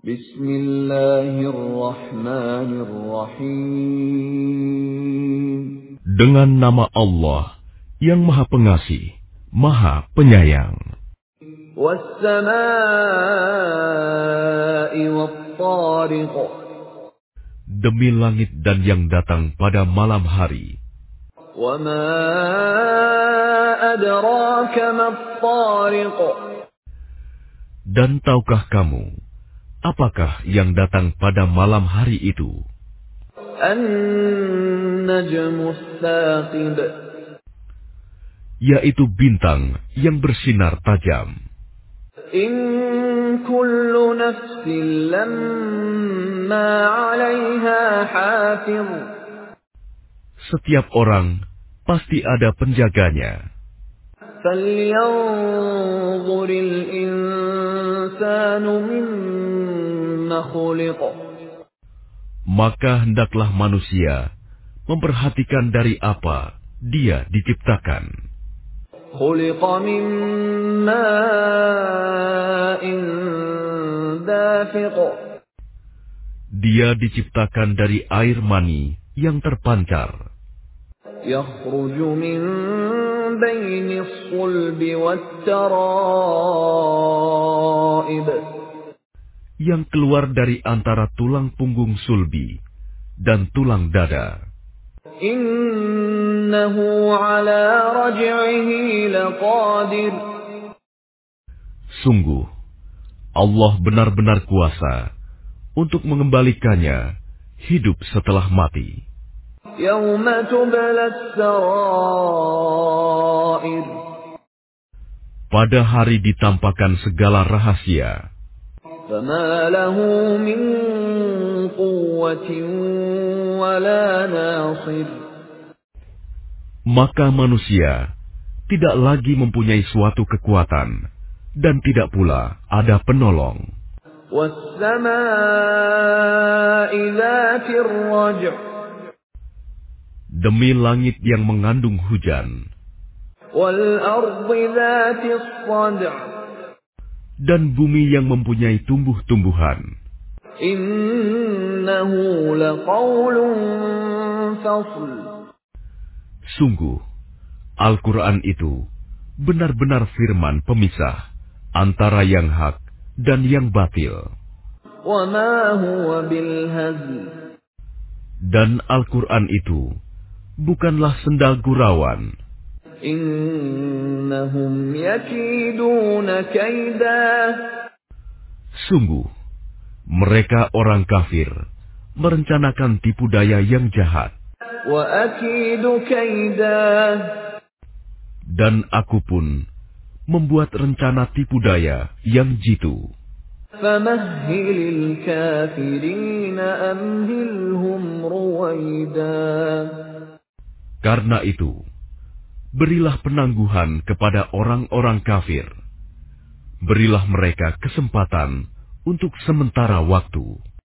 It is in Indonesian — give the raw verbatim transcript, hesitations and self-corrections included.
Bismillahirrahmanirrahim. Dengan nama Allah yang Maha Pengasih, Maha Penyayang. Was-samaa'i wat-tariq. Demi langit dan yang datang pada malam hari. Wa ma adraka mat-tariq. Dan tahukah kamu, apakah yang datang pada malam hari itu? An-najmu ats-tsaqib. Yaitu bintang yang bersinar tajam. In kullu nafsin lamma 'alaiha hafiz. Setiap orang pasti ada penjaganya. فَلْيَنظُرِ الْإِنسَانُ مِمَّ خُلِقَ. Maka hendaklah manusia memperhatikan dari apa dia diciptakan. خُلِقَ مِن مَّاءٍ دَافِقٍ. Dia diciptakan dari air mani yang terpancar. يَخْرُجُ مِن بَيْنِ الصُّلْبِ وَالتَّرَائِبِ. Yang keluar dari antara tulang punggung sulbi dan tulang dada. Innahu ala raj'ihi laqadir. Sungguh, Allah benar-benar kuasa untuk mengembalikannya hidup setelah mati. Yawma tubla as-sarair. Pada hari ditampakkan segala rahasia. Fama lahu min quwwatin wala nasir. Maka manusia tidak lagi mempunyai suatu kekuatan dan tidak pula ada penolong. Was-samaa'i dzatir raj'. Demi langit yang mengandung hujan. Wal-ardi dzatis sad'. Dan bumi yang mempunyai tumbuh-tumbuhan. Innahu laqawlun fasl. Sungguh, Al-Quran itu benar-benar firman pemisah antara yang hak dan yang batil. Wa ma huwa bil hazl. Dan Al-Quran itu bukanlah sendal gurauan. Innahum yakiduna kaida. Sungguh, mereka orang kafir merencanakan tipu daya yang jahat. Wa akidu kaida. Dan aku pun membuat rencana tipu daya yang jitu. Famahhilil kafirina amhilhum ruwaida. Karena itu, berilah penangguhan kepada orang-orang kafir. Berilah mereka kesempatan untuk sementara waktu.